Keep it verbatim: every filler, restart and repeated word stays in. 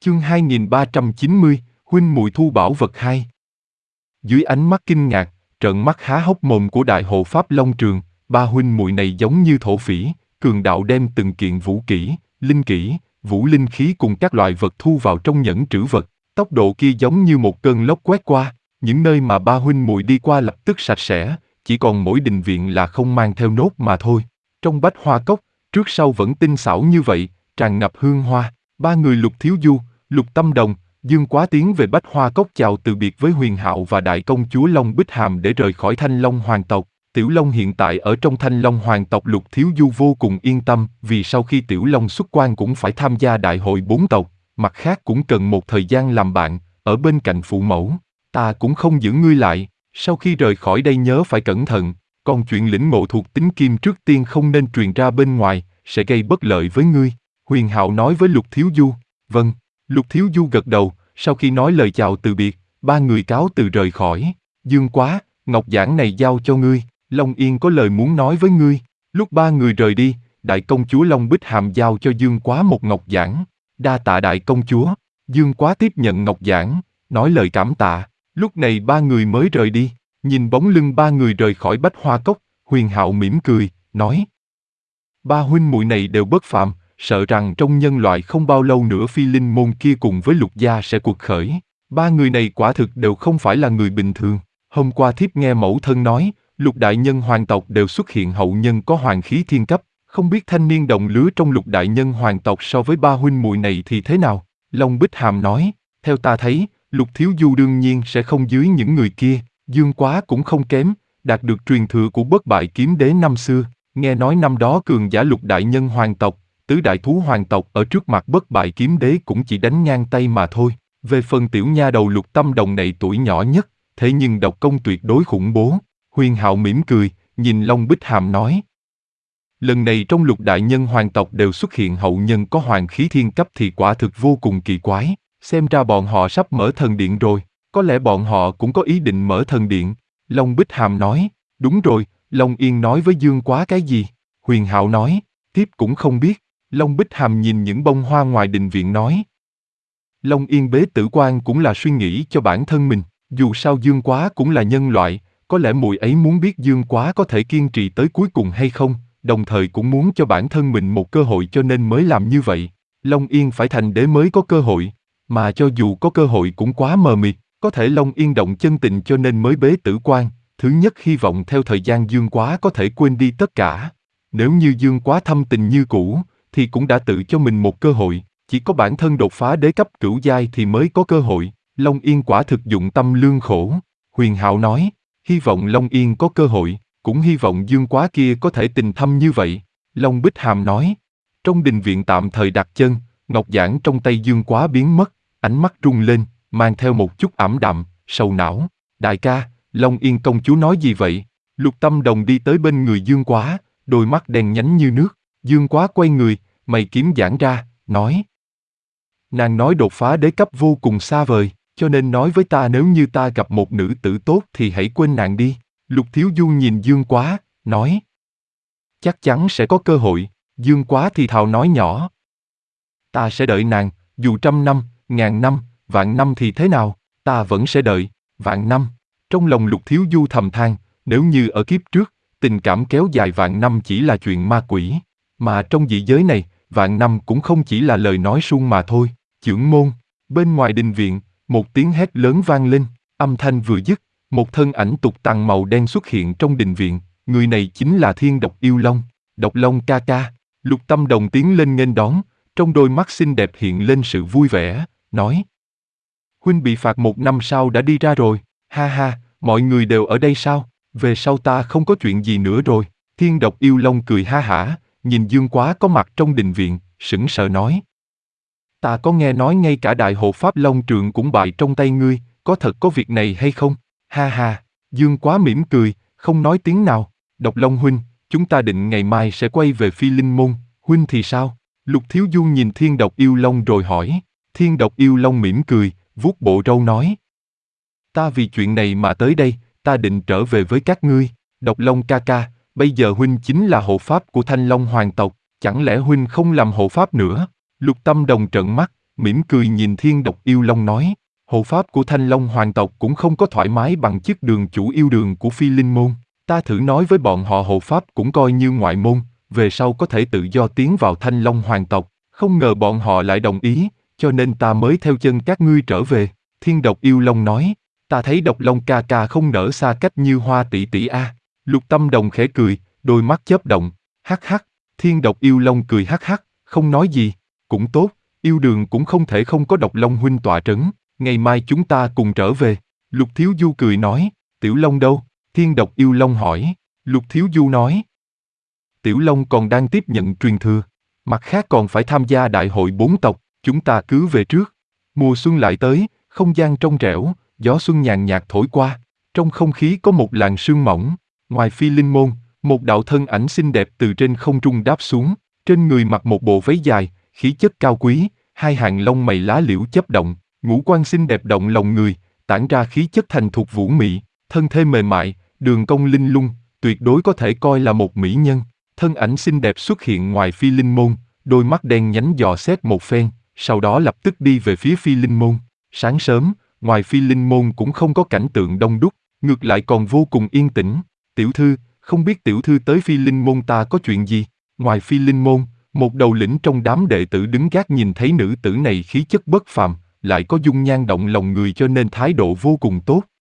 Chương hai nghìn ba trăm chín mươi, huynh muội thu bảo vật hai. Dưới ánh mắt kinh ngạc, trợn mắt há hốc mồm của Đại Hộ Pháp Long Trường, ba huynh muội này giống như thổ phỉ, cường đạo đem từng kiện vũ kỹ, linh kỹ, vũ linh khí cùng các loại vật thu vào trong nhẫn trữ vật. Tốc độ kia giống như một cơn lốc quét qua, những nơi mà ba huynh muội đi qua lập tức sạch sẽ, chỉ còn mỗi đình viện là không mang theo nốt mà thôi. Trong bách hoa cốc, trước sau vẫn tinh xảo như vậy, tràn ngập hương hoa. Ba người Lục Thiếu Du, Lục Tâm Đồng, Dương Quá tiến về bách hoa cốc chào từ biệt với Huyền Hạo và đại công chúa Long Bích Hàm để rời khỏi Thanh Long Hoàng tộc. Tiểu Long hiện tại ở trong Thanh Long Hoàng tộc. Lục Thiếu Du vô cùng yên tâm, vì sau khi Tiểu Long xuất quan cũng phải tham gia đại hội bốn tộc, mặt khác cũng cần một thời gian làm bạn, ở bên cạnh phụ mẫu. Ta cũng không giữ ngươi lại, sau khi rời khỏi đây nhớ phải cẩn thận, còn chuyện lĩnh ngộ thuộc tính kim trước tiên không nên truyền ra bên ngoài, sẽ gây bất lợi với ngươi. Huyền Hạo nói với Lục Thiếu Du. Vâng. Lục Thiếu Du gật đầu, sau khi nói lời chào từ biệt, ba người cáo từ rời khỏi. Dương Quá, ngọc giản này giao cho ngươi, Long Yên có lời muốn nói với ngươi. Lúc ba người rời đi, đại công chúa Long Bích Hàm giao cho Dương Quá một ngọc giản. Đa tạ đại công chúa. Dương Quá tiếp nhận ngọc giản, nói lời cảm tạ. Lúc này ba người mới rời đi, nhìn bóng lưng ba người rời khỏi bách hoa cốc, Huyền Hạo mỉm cười, nói: ba huynh muội này đều bất phàm, sợ rằng trong nhân loại không bao lâu nữa phi linh môn kia cùng với Lục gia sẽ cuộc khởi. Ba người này quả thực đều không phải là người bình thường. Hôm qua thiếp nghe mẫu thân nói, Lục đại nhân hoàng tộc đều xuất hiện hậu nhân có hoàng khí thiên cấp, không biết thanh niên đồng lứa trong Lục đại nhân hoàng tộc so với ba huynh muội này thì thế nào? Long Bích Hàm nói: theo ta thấy, Lục Thiếu Du đương nhiên sẽ không dưới những người kia, Dương Quá cũng không kém, đạt được truyền thừa của bất bại kiếm đế năm xưa. Nghe nói năm đó cường giả Lục đại nhân hoàng tộc, tứ đại thú hoàng tộc ở trước mặt bất bại kiếm đế cũng chỉ đánh ngang tay mà thôi. Về phần tiểu nha đầu Lục Tâm Đồng này tuổi nhỏ nhất, thế nhưng độc công tuyệt đối khủng bố. Huyền Hạo mỉm cười, nhìn Long Bích Hàm nói: lần này trong Lục đại nhân hoàng tộc đều xuất hiện hậu nhân có hoàng khí thiên cấp thì quả thực vô cùng kỳ quái. Xem ra bọn họ sắp mở thần điện rồi, có lẽ bọn họ cũng có ý định mở thần điện. Long Bích Hàm nói: đúng rồi, Long Yên nói với Dương Quá cái gì? Huyền Hạo nói: tiếp cũng không biết. Long Bích Hàm nhìn những bông hoa ngoài đình viện nói: Long Yên bế tử quan cũng là suy nghĩ cho bản thân mình, dù sao Dương Quá cũng là nhân loại, có lẽ muội ấy muốn biết Dương Quá có thể kiên trì tới cuối cùng hay không, đồng thời cũng muốn cho bản thân mình một cơ hội cho nên mới làm như vậy. Long Yên phải thành đế mới có cơ hội, mà cho dù có cơ hội cũng quá mờ mịt, có thể Long Yên động chân tình cho nên mới bế tử quan. Thứ nhất hy vọng theo thời gian Dương Quá có thể quên đi tất cả. Nếu như Dương Quá thâm tình như cũ, thì cũng đã tự cho mình một cơ hội, chỉ có bản thân đột phá đế cấp cửu giai thì mới có cơ hội. Long Yên quả thực dụng tâm lương khổ. Huyền Hạo nói: hy vọng Long Yên có cơ hội, cũng hy vọng Dương Quá kia có thể tình thâm như vậy. Long Bích Hàm nói. Trong đình viện tạm thời đặt chân, ngọc giản trong tay Dương Quá biến mất, ánh mắt rung lên, mang theo một chút ảm đạm, sầu não. Đại ca, Long Yên công chúa nói gì vậy? Lục Tâm Đồng đi tới bên người Dương Quá, đôi mắt đen nhánh như nước. Dương Quá quay người, mày kiếm giãn ra, nói: nàng nói đột phá đế cấp vô cùng xa vời, cho nên nói với ta nếu như ta gặp một nữ tử tốt thì hãy quên nàng đi. Lục Thiếu Du nhìn Dương Quá, nói: chắc chắn sẽ có cơ hội. Dương Quá thì thào nói nhỏ: ta sẽ đợi nàng, dù trăm năm, ngàn năm, vạn năm thì thế nào, ta vẫn sẽ đợi, vạn năm. Trong lòng Lục Thiếu Du thầm than, nếu như ở kiếp trước, tình cảm kéo dài vạn năm chỉ là chuyện ma quỷ, mà trong dị giới này, vạn năm cũng không chỉ là lời nói suông mà thôi. Chưởng môn, bên ngoài đình viện, một tiếng hét lớn vang lên, âm thanh vừa dứt, một thân ảnh tục tằng màu đen xuất hiện trong đình viện, người này chính là Thiên Độc Yêu Long. Độc Long ca ca. Lục Tâm Đồng tiến lên nghênh đón, trong đôi mắt xinh đẹp hiện lên sự vui vẻ, nói: huynh bị phạt một năm sau đã đi ra rồi, ha ha, mọi người đều ở đây sao, về sau ta không có chuyện gì nữa rồi. Thiên Độc Yêu Long cười ha hả, nhìn Dương Quá có mặt trong đình viện, sững sờ nói: ta có nghe nói ngay cả đại hộ pháp Long Trượng cũng bại trong tay ngươi, có thật có việc này hay không? Ha ha. Dương Quá mỉm cười, không nói tiếng nào. Độc Long huynh, chúng ta định ngày mai sẽ quay về Phi Linh Môn, huynh thì sao? Lục Thiếu Du nhìn Thiên Độc Yêu Long rồi hỏi. Thiên Độc Yêu Long mỉm cười, vuốt bộ râu nói: ta vì chuyện này mà tới đây, ta định trở về với các ngươi. Độc Long ca ca, bây giờ huynh chính là hộ pháp của Thanh Long hoàng tộc, chẳng lẽ huynh không làm hộ pháp nữa? Lục Tâm Đồng trợn mắt, mỉm cười nhìn Thiên Độc Yêu Long nói, hộ pháp của Thanh Long hoàng tộc cũng không có thoải mái bằng chức đường chủ yêu đường của Phi Linh môn. Ta thử nói với bọn họ hộ pháp cũng coi như ngoại môn, về sau có thể tự do tiến vào Thanh Long hoàng tộc, không ngờ bọn họ lại đồng ý, cho nên ta mới theo chân các ngươi trở về. Thiên Độc Yêu Long nói, ta thấy Độc Long ca ca không nở xa cách như Hoa tỷ tỷ a. Lục Tâm Đồng khẽ cười, đôi mắt chớp động, hắc hắc. Thiên Độc Yêu Long cười hắc hắc, không nói gì, cũng tốt, yêu đường cũng không thể không có Độc Long huynh tọa trấn, ngày mai chúng ta cùng trở về. Lục Thiếu Du cười nói, Tiểu Long đâu? Thiên Độc Yêu Long hỏi. Lục Thiếu Du nói, Tiểu Long còn đang tiếp nhận truyền thừa, mặt khác còn phải tham gia đại hội bốn tộc, chúng ta cứ về trước. Mùa xuân lại tới, không gian trong trẻo, gió xuân nhàn nhạt thổi qua, trong không khí có một làn sương mỏng. Ngoài Phi Linh môn, một đạo thân ảnh xinh đẹp từ trên không trung đáp xuống, trên người mặc một bộ váy dài, khí chất cao quý, hai hàng lông mày lá liễu chớp động, ngũ quan xinh đẹp động lòng người, tản ra khí chất thành thục vũ mị, thân thể mềm mại, đường cong linh lung, tuyệt đối có thể coi là một mỹ nhân. Thân ảnh xinh đẹp xuất hiện ngoài Phi Linh môn, đôi mắt đen nhánh dò xét một phen, sau đó lập tức đi về phía Phi Linh môn. Sáng sớm, ngoài Phi Linh môn cũng không có cảnh tượng đông đúc, ngược lại còn vô cùng yên tĩnh. Tiểu thư, không biết tiểu thư tới Phi Linh môn ta có chuyện gì? Ngoài Phi Linh môn, một đầu lĩnh trong đám đệ tử đứng gác nhìn thấy nữ tử này khí chất bất phàm, lại có dung nhan động lòng người cho nên thái độ vô cùng tốt.